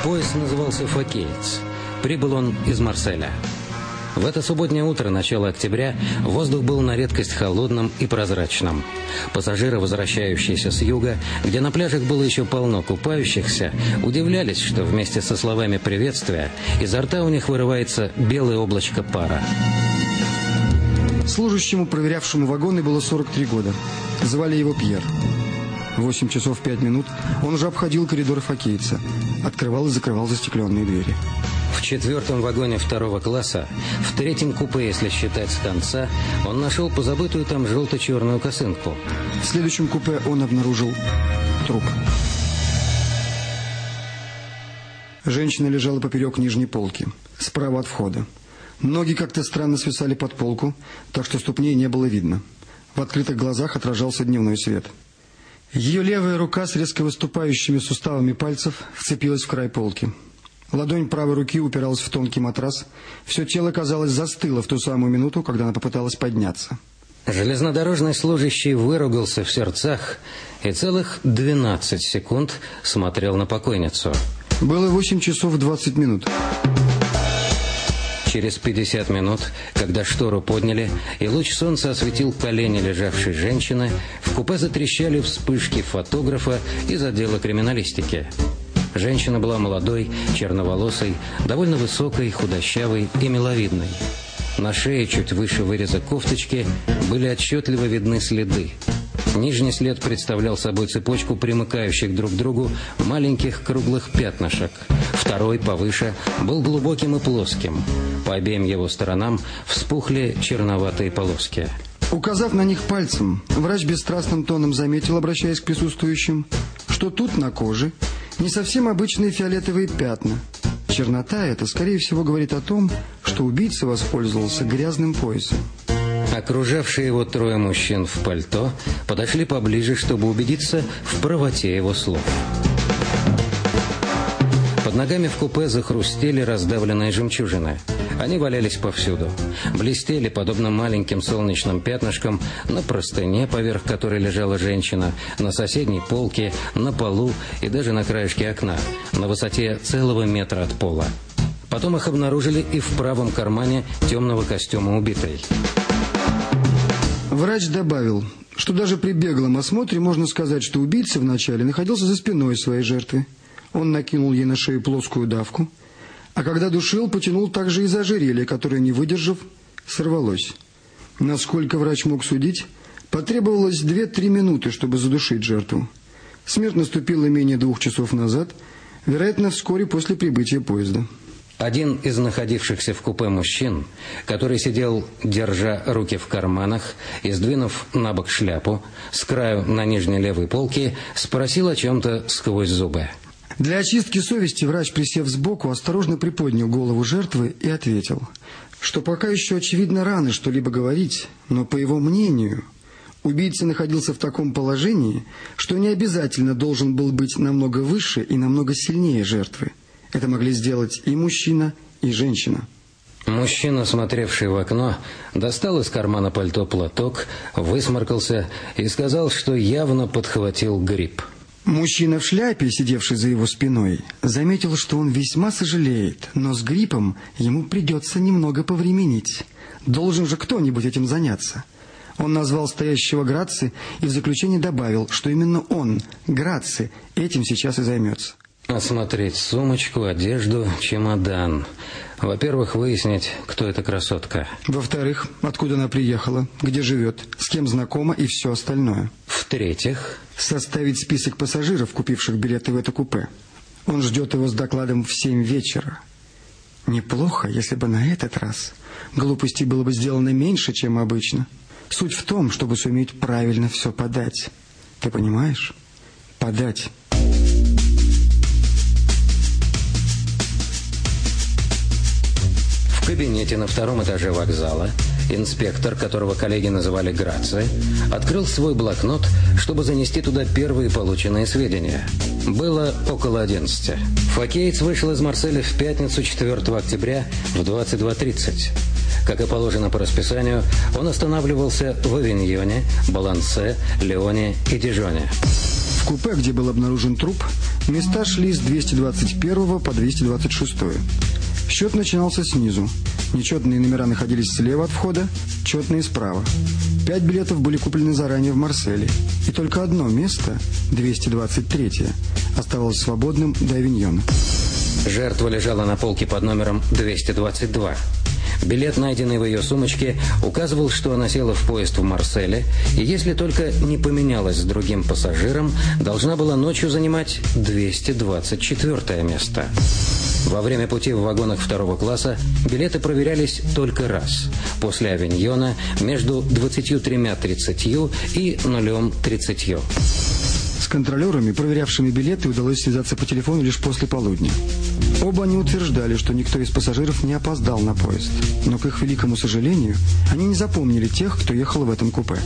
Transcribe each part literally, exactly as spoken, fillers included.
Поезд назывался «Фокеец». Прибыл он из Марселя. В это субботнее утро, начало октября, воздух был на редкость холодным и прозрачным. Пассажиры, возвращающиеся с юга, где на пляжах было еще полно купающихся, удивлялись, что вместе со словами приветствия изо рта у них вырывается белое облачко пара. Служащему, проверявшему вагоны, было сорок три года. Звали его Пьер. Восемь часов пять минут он уже обходил коридоры Фокейца, открывал и закрывал застекленные двери. В четвертом вагоне второго класса, в третьем купе, если считать с конца, он нашел позабытую там желто-черную косынку. В следующем купе он обнаружил труп. Женщина лежала поперек нижней полки, справа от входа. Ноги как-то странно свисали под полку, так что ступней не было видно. В открытых глазах отражался дневной свет. Ее левая рука с резко выступающими суставами пальцев вцепилась в край полки. Ладонь правой руки упиралась в тонкий матрас. Все тело, казалось, застыло в ту самую минуту, когда она попыталась подняться. Железнодорожный служащий выругался в сердцах и целых двенадцать секунд смотрел на покойницу. Было восемь часов двадцать минут. Через пятьдесят минут, когда штору подняли, и луч солнца осветил колени лежавшей женщины, в купе затрещали вспышки фотографа из отдела криминалистики. Женщина была молодой, черноволосой, довольно высокой, худощавой и миловидной. На шее, чуть выше выреза кофточки, были отчетливо видны следы. Нижний след представлял собой цепочку примыкающих друг к другу маленьких круглых пятнышек. Второй, повыше, был глубоким и плоским. По обеим его сторонам вспухли черноватые полоски. Указав на них пальцем, врач бесстрастным тоном заметил, обращаясь к присутствующим, что тут на коже не совсем обычные фиолетовые пятна. Чернота эта, скорее всего, говорит о том, что убийца воспользовался грязным поясом. Окружавшие его трое мужчин в пальто подошли поближе, чтобы убедиться в правоте его слов. Под ногами в купе захрустели раздавленные жемчужины. Они валялись повсюду. Блестели, подобно маленьким солнечным пятнышкам, на простыне, поверх которой лежала женщина, на соседней полке, на полу и даже на краешке окна, на высоте целого метра от пола. Потом их обнаружили и в правом кармане темного костюма убитой. Врач добавил, что даже при беглом осмотре можно сказать, что убийца вначале находился за спиной своей жертвы. Он накинул ей на шею плоскую давку, а когда душил, потянул также и за ожерелье, которое, не выдержав, сорвалось. Насколько врач мог судить, потребовалось две-три минуты, чтобы задушить жертву. Смерть наступила менее двух часов назад, вероятно, вскоре после прибытия поезда. Один из находившихся в купе мужчин, который сидел, держа руки в карманах и сдвинув на бок шляпу, с краю на нижней левой полке, спросил о чем-то сквозь зубы. Для очистки совести врач, присев сбоку, осторожно приподнял голову жертвы и ответил, что пока еще очевидно рано что-либо говорить, но, по его мнению, убийца находился в таком положении, что не обязательно должен был быть намного выше и намного сильнее жертвы. Это могли сделать и мужчина, и женщина. Мужчина, смотревший в окно, достал из кармана пальто платок, высморкался и сказал, что явно подхватил грипп. Мужчина в шляпе, сидевший за его спиной, заметил, что он весьма сожалеет, но с гриппом ему придется немного повременить. Должен же кто-нибудь этим заняться. Он назвал стоящего Граци и в заключение добавил, что именно он, Граци, этим сейчас и займется. Осмотреть сумочку, одежду, чемодан. Во-первых, выяснить, кто эта красотка. Во-вторых, откуда она приехала, где живет, с кем знакома и все остальное. В-третьих, составить список пассажиров, купивших билеты в это купе. Он ждет его с докладом в семь вечера. Неплохо, если бы на этот раз глупостей было бы сделано меньше, чем обычно. Суть в том, чтобы суметь правильно все подать. Ты понимаешь? Подать. В кабинете на втором этаже вокзала инспектор, которого коллеги называли Граци, открыл свой блокнот, чтобы занести туда первые полученные сведения. Было около одиннадцати. Фокеец вышел из Марселя в пятницу четвёртого октября в двадцать два тридцать. Как и положено по расписанию, он останавливался в Авиньоне, Балансе, Лионе и Дижоне. В купе, где был обнаружен труп, Места шли с двести двадцать первого по двести двадцать шестой. Счет начинался снизу. Нечетные номера находились слева от входа, четные справа. Пять билетов были куплены заранее в Марселе. И только одно место, двести двадцать третье, оставалось свободным до Авиньона. Жертва лежала на полке под номером двести двадцать два. Билет, найденный в ее сумочке, указывал, что она села в поезд в Марселе, и если только не поменялась с другим пассажиром, должна была ночью занимать двести двадцать четвёртое место. Во время пути в вагонах второго класса билеты проверялись только раз, после Авиньона, между двадцатью тремя тридцатью и нулем тридцатью. С контролерами, проверявшими билеты, удалось связаться по телефону лишь после полудня. Оба они утверждали, что никто из пассажиров не опоздал на поезд. Но, к их великому сожалению, они не запомнили тех, кто ехал в этом купе.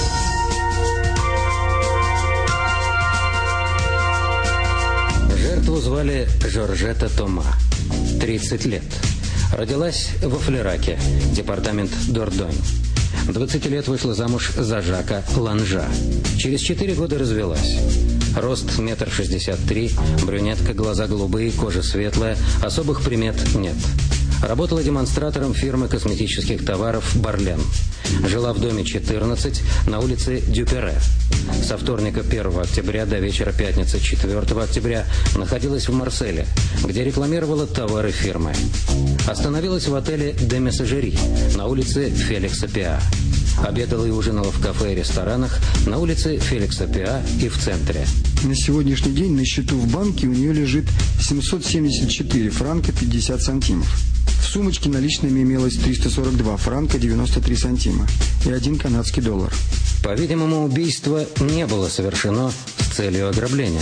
Жертву звали Жоржетта Тома, тридцать лет. Родилась во Флераке, департамент Дордонь. двадцать лет вышла замуж за Жака Ланжа. Через четыре года развелась. Рост метр шестьдесят три, брюнетка, глаза голубые, кожа светлая, особых примет нет. Работала демонстратором фирмы косметических товаров «Барлен». Жила в доме четырнадцать на улице Дюпере. Со вторника первого октября до вечера пятницы четвёртого октября находилась в Марселе, где рекламировала товары фирмы. Остановилась в отеле «Де Мессажери» на улице Феликса Пиа. Обедала и ужинала в кафе и ресторанах на улице Феликса Пиа и в центре. На сегодняшний день на счету в банке у нее лежит семьсот семьдесят четыре франка пятьдесят сантимов. В сумочке наличными имелось триста сорок два франка девяносто три сантима и один канадский доллар. По-видимому, убийство не было совершено с целью ограбления.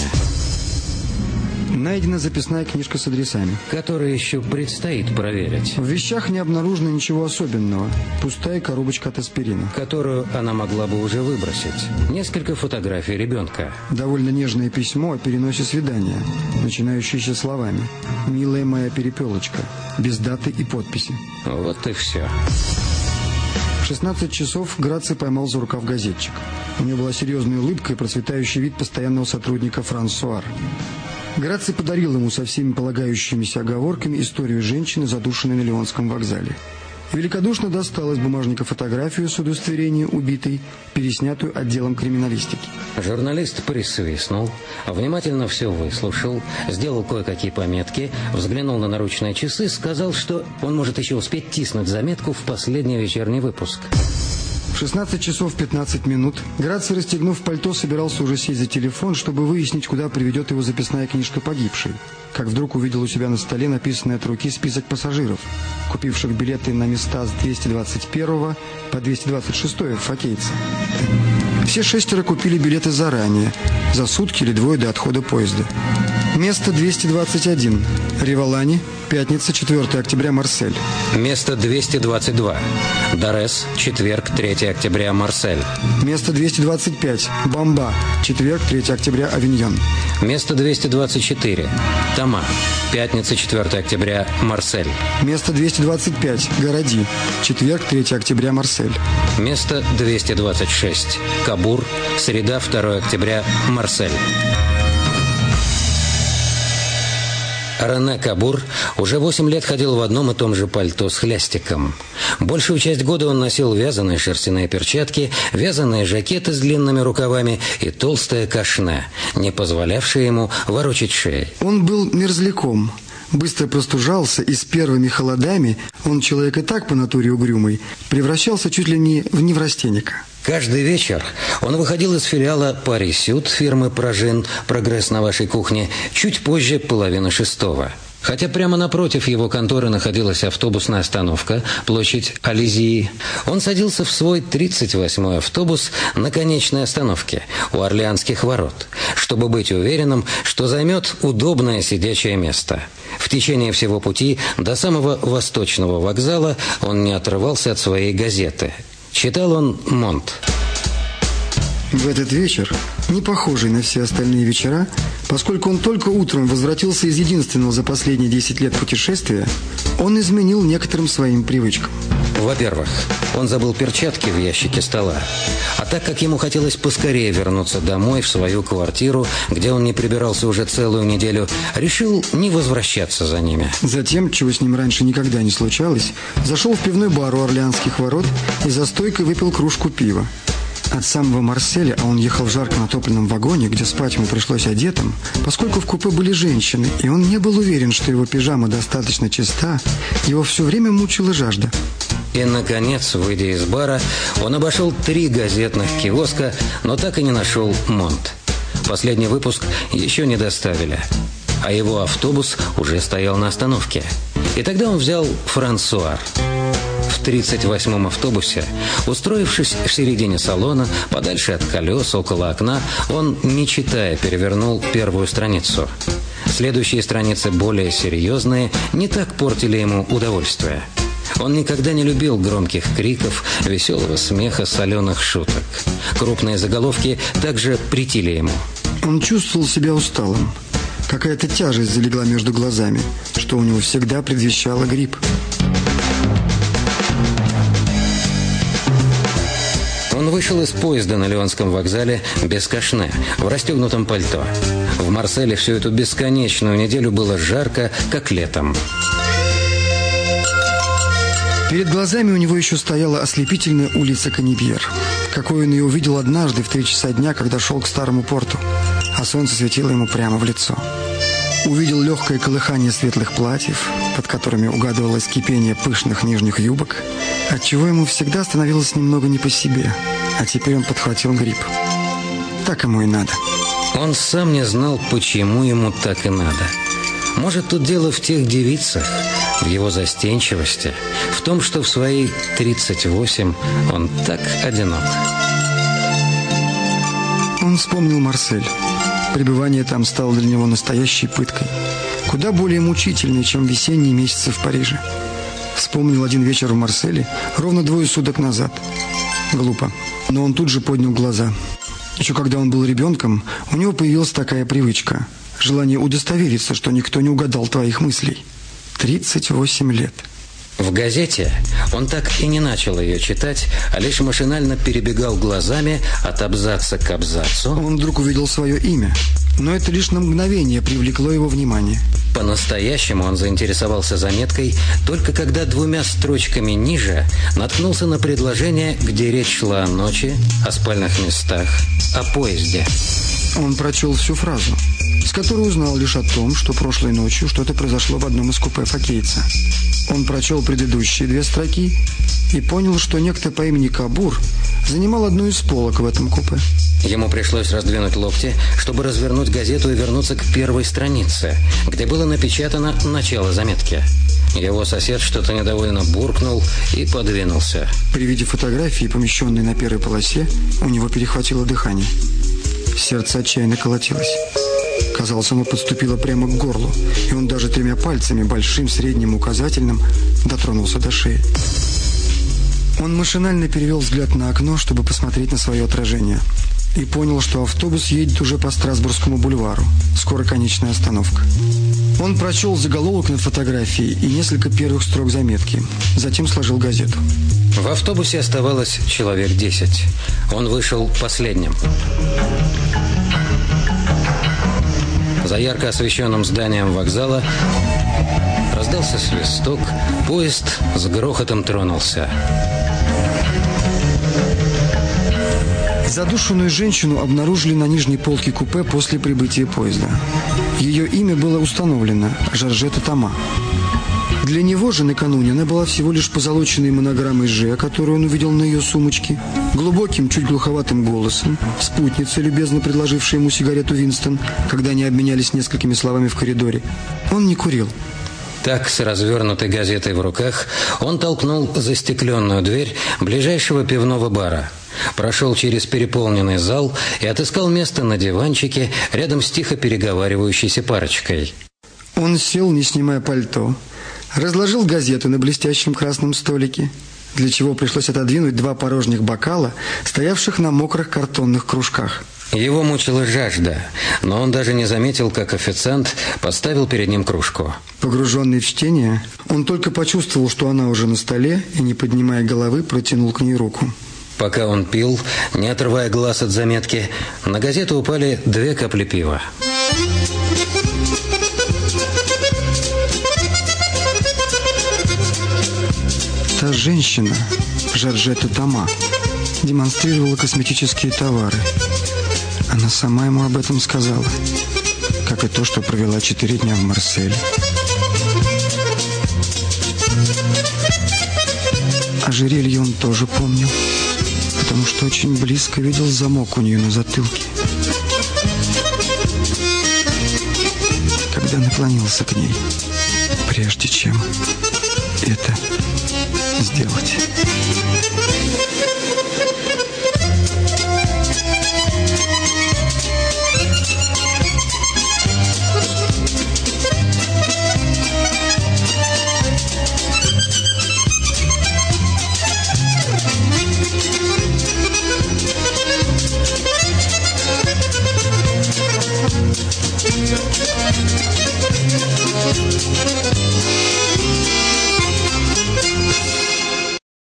Найдена записная книжка с адресами, которую еще предстоит проверить. В вещах не обнаружено ничего особенного. Пустая коробочка от аспирина, которую она могла бы уже выбросить. Несколько фотографий ребенка. Довольно нежное письмо о переносе свидания, начинающееся словами: «Милая моя перепелочка», без даты и подписи. Вот и все. В шестнадцать часов Граций поймал за рукав газетчик. У него была серьезная улыбка и процветающий вид постоянного сотрудника Франсуар. Граций подарил ему со всеми полагающимися оговорками историю женщины, задушенной на Лионском вокзале. И великодушно достал из бумажника фотографию с удостоверением убитой, переснятую отделом криминалистики. Журналист присвистнул, внимательно все выслушал, сделал кое-какие пометки, взглянул на наручные часы, сказал, что он может еще успеть тиснуть заметку в последний вечерний выпуск. В шестнадцать часов пятнадцать минут Граций, расстегнув пальто, собирался уже сесть за телефон, чтобы выяснить, куда приведет его записная книжка погибшей, как вдруг увидел у себя на столе написанный от руки список пассажиров, купивших билеты на места с двести двадцать первого по двести двадцать шестой в Фокейце. Все шестеро купили билеты заранее, за сутки или двое до отхода поезда. Место двести двадцать один. Револани, пятница, четвёртого октября, Марсель. Место двести двадцать два. Дарес, четверг, третьего октября, Марсель. Место двести двадцать пять. Бамба, четверг, третьего октября, Авиньон. Место двести двадцать четыре. Тома, пятница, четвёртого октября, Марсель. Место двести двадцать пять. Городи, четверг, третьего октября, Марсель. Место двести двадцать шесть. Кабур, среда, второго октября, Марсель. Рене Кабур уже восемь лет ходил в одном и том же пальто с хлястиком. Большую часть года он носил вязаные шерстяные перчатки, вязаные жакеты с длинными рукавами и толстое кашне, не позволявшее ему ворочать шеей. Он был мерзляком, быстро простужался, и с первыми холодами, он человек и так по натуре угрюмый, превращался чуть ли не в неврастенника. Каждый вечер он выходил из филиала «Пари Сют» фирмы «Прожин», «Прогресс на вашей кухне», чуть позже половины шестого. Хотя прямо напротив его конторы находилась автобусная остановка, площадь Ализии, он садился в свой тридцать восьмой автобус на конечной остановке у Орлеанских ворот, чтобы быть уверенным, что займет удобное сидячее место. В течение всего пути до самого восточного вокзала он не отрывался от своей газеты. Читал он «Монт». В этот вечер, не похожий на все остальные вечера, поскольку он только утром возвратился из единственного за последние десять лет путешествия, он изменил некоторым своим привычкам. Во-первых, он забыл перчатки в ящике стола. А так как ему хотелось поскорее вернуться домой, в свою квартиру, где он не прибирался уже целую неделю, решил не возвращаться за ними. Затем, чего с ним раньше никогда не случалось, зашел в пивной бар у Орлеанских ворот и за стойкой выпил кружку пива. От самого Марселя, а он ехал в жарко натопленном вагоне, где спать ему пришлось одетым, поскольку в купе были женщины, и он не был уверен, что его пижама достаточно чиста, его все время мучила жажда. И, наконец, выйдя из бара, он обошел три газетных киоска, но так и не нашел «Монт». Последний выпуск еще не доставили, а его автобус уже стоял на остановке. И тогда он взял «Франсуар». В тридцать восьмом автобусе, устроившись в середине салона, подальше от колес, около окна, он, не читая, перевернул первую страницу. Следующие страницы, более серьезные, не так портили ему удовольствие. Он никогда не любил громких криков, веселого смеха, соленых шуток. Крупные заголовки также претили ему. Он чувствовал себя усталым. Какая-то тяжесть залегла между глазами, что у него всегда предвещало грипп. Он вышел из поезда на Лионском вокзале без кашне, в расстегнутом пальто. В Марселе всю эту бесконечную неделю было жарко, как летом. Перед глазами у него еще стояла ослепительная улица Канибьер, какой он ее увидел однажды в три часа дня, когда шел к старому порту, а солнце светило ему прямо в лицо. Увидел легкое колыхание светлых платьев, под которыми угадывалось кипение пышных нижних юбок, отчего ему всегда становилось немного не по себе, а теперь он подхватил грипп. Так ему и надо. Он сам не знал, почему ему так и надо. Может, тут дело в тех девицах, в его застенчивости, в том, что в свои тридцать восемь он так одинок. Он вспомнил Марсель. Пребывание там стало для него настоящей пыткой, куда более мучительной, чем весенние месяцы в Париже. Вспомнил один вечер в Марселе ровно двое суток назад. Глупо, но он тут же поднял глаза. Еще когда он был ребенком, у него появилась такая привычка – желание удостовериться, что никто не угадал твоих мыслей. тридцать восемь лет. В газете он так и не начал ее читать, а лишь машинально перебегал глазами от абзаца к абзацу. Он вдруг увидел свое имя, но это лишь на мгновение привлекло его внимание. По-настоящему он заинтересовался заметкой только когда двумя строчками ниже наткнулся на предложение, где речь шла о ночи, о спальных местах, о поезде. Он прочел всю фразу, с которой узнал лишь о том, что прошлой ночью что-то произошло в одном из купе фокейца. Он прочел предыдущие две строки и понял, что некто по имени Кабур занимал одну из полок в этом купе. Ему пришлось раздвинуть локти, чтобы развернуть газету и вернуться к первой странице, где было напечатано начало заметки. Его сосед что-то недовольно буркнул и подвинулся. При виде фотографии, помещенной на первой полосе, у него перехватило дыхание. Сердце отчаянно колотилось. Казалось, оно подступило прямо к горлу, и он даже тремя пальцами, большим, средним, указательным, дотронулся до шеи. Он машинально перевел взгляд на окно, чтобы посмотреть на свое отражение, и понял, что автобус едет уже по Страсбургскому бульвару. Скоро конечная остановка. Он прочел заголовок над фотографией и несколько первых строк заметки. Затем сложил газету. В автобусе оставалось человек десять. Он вышел последним. За ярко освещенным зданием вокзала раздался свисток. Поезд с грохотом тронулся. Задушенную женщину обнаружили на нижней полке купе после прибытия поезда. Ее имя было установлено – Жоржетта Тома. Для него же накануне она была всего лишь позолоченной монограммой «Ж», которую он увидел на ее сумочке, глубоким, чуть глуховатым голосом, спутницей, любезно предложившей ему сигарету Винстон, когда они обменялись несколькими словами в коридоре. Он не курил. Так, с развернутой газетой в руках, он толкнул застекленную дверь ближайшего пивного бара, прошел через переполненный зал и отыскал место на диванчике рядом с тихо переговаривающейся парочкой. Он сел, не снимая пальто, разложил газету на блестящем красном столике, для чего пришлось отодвинуть два порожних бокала, стоявших на мокрых картонных кружках. Его мучила жажда, но он даже не заметил, как официант поставил перед ним кружку. Погруженный в чтение, он только почувствовал, что она уже на столе, и, не поднимая головы, протянул к ней руку. Пока он пил, не отрывая глаз от заметки, на газету упали две капли пива. Та женщина, Жоржетта Тома, демонстрировала косметические товары. Она сама ему об этом сказала, как и то, что провела четыре дня в Марселе. Ожерелье он тоже помнил, потому что очень близко видел замок у нее на затылке. Когда наклонился к ней, прежде чем это сделать. Thank you.